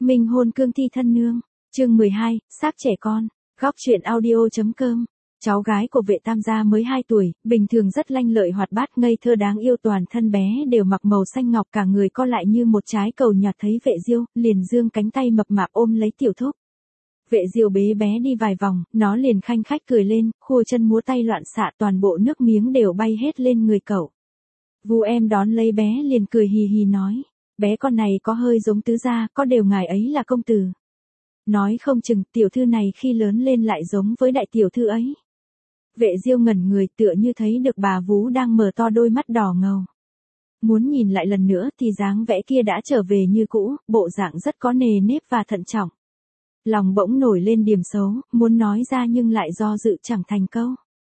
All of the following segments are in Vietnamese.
Minh hôn cương thi thân nương. Chương 12, xác trẻ con. Góc truyện audio.com. Cháu gái của Vệ Tam gia mới 2 tuổi, bình thường rất lanh lợi hoạt bát ngây thơ đáng yêu, toàn thân bé đều mặc màu xanh ngọc, cả người co lại như một trái cầu nhọt. Thấy Vệ Diêu, liền giương cánh tay mập mạp ôm lấy tiểu thúc. Vệ Diêu bế bé đi vài vòng, nó liền khanh khách cười lên, khua chân múa tay loạn xạ, toàn bộ nước miếng đều bay hết lên người cậu. Vu em đón lấy bé liền cười hì hì nói, bé con này có hơi giống tứ gia, có điều ngài ấy là công tử. Nói không chừng tiểu thư này khi lớn lên lại giống với đại tiểu thư ấy. Vệ Diêu ngẩn người, tựa như thấy được bà vú đang mở to đôi mắt đỏ ngầu. Muốn nhìn lại lần nữa thì dáng vẻ kia đã trở về như cũ, bộ dạng rất có nề nếp và thận trọng. Lòng bỗng nổi lên điểm xấu, muốn nói ra nhưng lại do dự chẳng thành câu.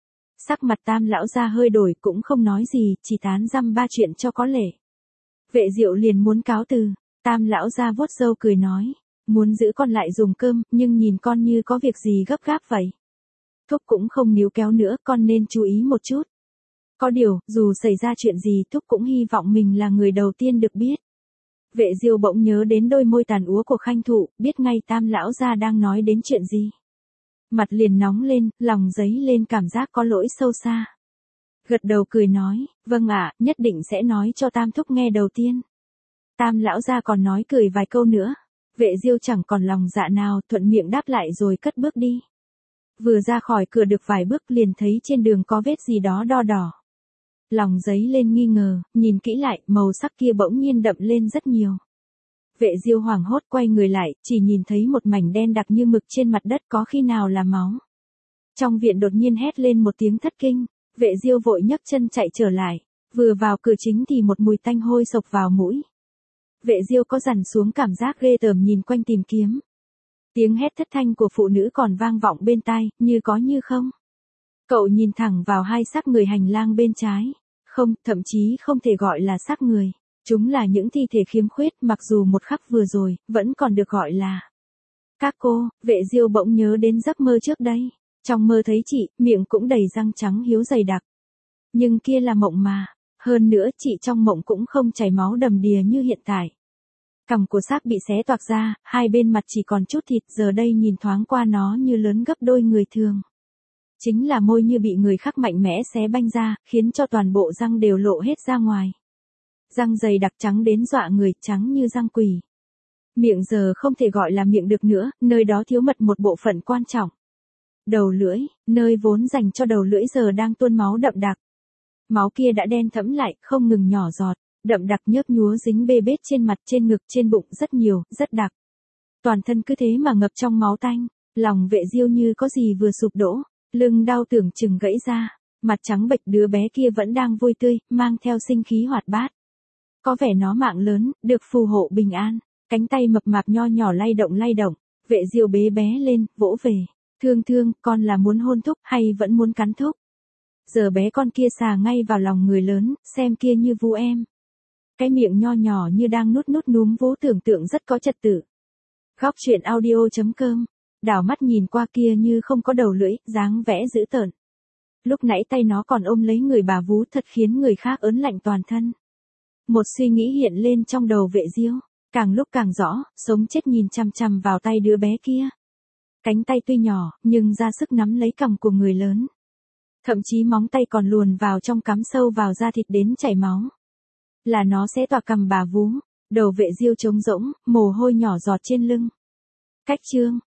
Sắc mặt Tam lão gia hơi đổi, cũng không nói gì, chỉ tán dăm ba chuyện cho có lệ. Vệ Diệu liền muốn cáo từ, Tam lão gia vuốt râu cười nói, muốn giữ con lại dùng cơm, nhưng nhìn con như có việc gì gấp gáp vậy. Thúc cũng không níu kéo nữa, con nên chú ý một chút. Có điều, dù xảy ra chuyện gì Thúc cũng hy vọng mình là người đầu tiên được biết. Vệ Diêu bỗng nhớ đến đôi môi tàn úa của Khanh Thụ, biết ngay Tam lão gia đang nói đến chuyện gì. Mặt liền nóng lên, lòng dấy lên cảm giác có lỗi sâu xa. Gật đầu cười nói, vâng ạ, nhất định sẽ nói cho Tam thúc nghe đầu tiên. Tam lão gia còn nói cười vài câu nữa. Vệ Diêu chẳng còn lòng dạ nào, thuận miệng đáp lại rồi cất bước đi. Vừa ra khỏi cửa được vài bước liền thấy trên đường có vết gì đó đo đỏ. Lòng dấy lên nghi ngờ, nhìn kỹ lại, màu sắc kia bỗng nhiên đậm lên rất nhiều. Vệ Diêu hoảng hốt quay người lại, chỉ nhìn thấy một mảnh đen đặc như mực trên mặt đất, có khi nào là máu. Trong viện đột nhiên hét lên một tiếng thất kinh, Vệ Diêu vội nhấc chân chạy trở lại, vừa vào cửa chính thì một mùi tanh hôi sộc vào mũi. Vệ Diêu có dằn xuống cảm giác ghê tởm nhìn quanh tìm kiếm. Tiếng hét thất thanh của phụ nữ còn vang vọng bên tai, như có như không. Cậu nhìn thẳng vào hai xác người hành lang bên trái. Không, thậm chí không thể gọi là xác người. Chúng là những thi thể khiếm khuyết, mặc dù một khắc vừa rồi, vẫn còn được gọi là các cô. Vệ Diêu bỗng nhớ đến giấc mơ trước đây. Trong mơ thấy chị, miệng cũng đầy răng trắng hiếu dày đặc. Nhưng kia là mộng mà. Hơn nữa chị trong mộng cũng không chảy máu đầm đìa như hiện tại. Cằm của xác bị xé toạc ra, hai bên mặt chỉ còn chút thịt, giờ đây nhìn thoáng qua nó như lớn gấp đôi người thường. Chính là môi như bị người khác mạnh mẽ xé banh ra, khiến cho toàn bộ răng đều lộ hết ra ngoài. Răng dày đặc trắng đến dọa người, trắng như răng quỷ. Miệng giờ không thể gọi là miệng được nữa, nơi đó thiếu mất một bộ phận quan trọng. Đầu lưỡi, nơi vốn dành cho đầu lưỡi giờ đang tuôn máu đậm đặc. Máu kia đã đen thẫm lại, không ngừng nhỏ giọt, đậm đặc nhớp nhúa dính bê bết trên mặt, trên ngực, trên bụng, rất nhiều, rất đặc. Toàn thân cứ thế mà ngập trong máu tanh, lòng Vệ Diêu như có gì vừa sụp đổ, lưng đau tưởng chừng gãy ra, mặt trắng bệch, đứa bé kia vẫn đang vui tươi, mang theo sinh khí hoạt bát. Có vẻ nó mạng lớn, được phù hộ bình an, cánh tay mập mạp nho nhỏ lay động, Vệ Diêu bế bé lên, vỗ về, thương thương, con là muốn hôn Thúc hay vẫn muốn cắn Thúc? Giờ bé con kia xà ngay vào lòng người lớn, xem kia như vu em. Cái miệng nho nhỏ như đang nuốt núm vú, tưởng tượng rất có trật tự. Góc truyện audio.com. Đảo mắt nhìn qua kia như không có đầu lưỡi, dáng vẻ dữ tợn. Lúc nãy tay nó còn ôm lấy người bà vú, thật khiến người khác ớn lạnh toàn thân. Một suy nghĩ hiện lên trong đầu Vệ Diêu, càng lúc càng rõ, sống chết nhìn chằm chằm vào tay đứa bé kia. Cánh tay tuy nhỏ, nhưng ra sức nắm lấy cằm của người lớn. Thậm chí móng tay còn luồn vào trong, cắm sâu vào da thịt đến chảy máu. Là nó sẽ tỏa cằm bà vú. Đầu Vệ Diêu trống rỗng, mồ hôi nhỏ giọt trên lưng. Cách chương.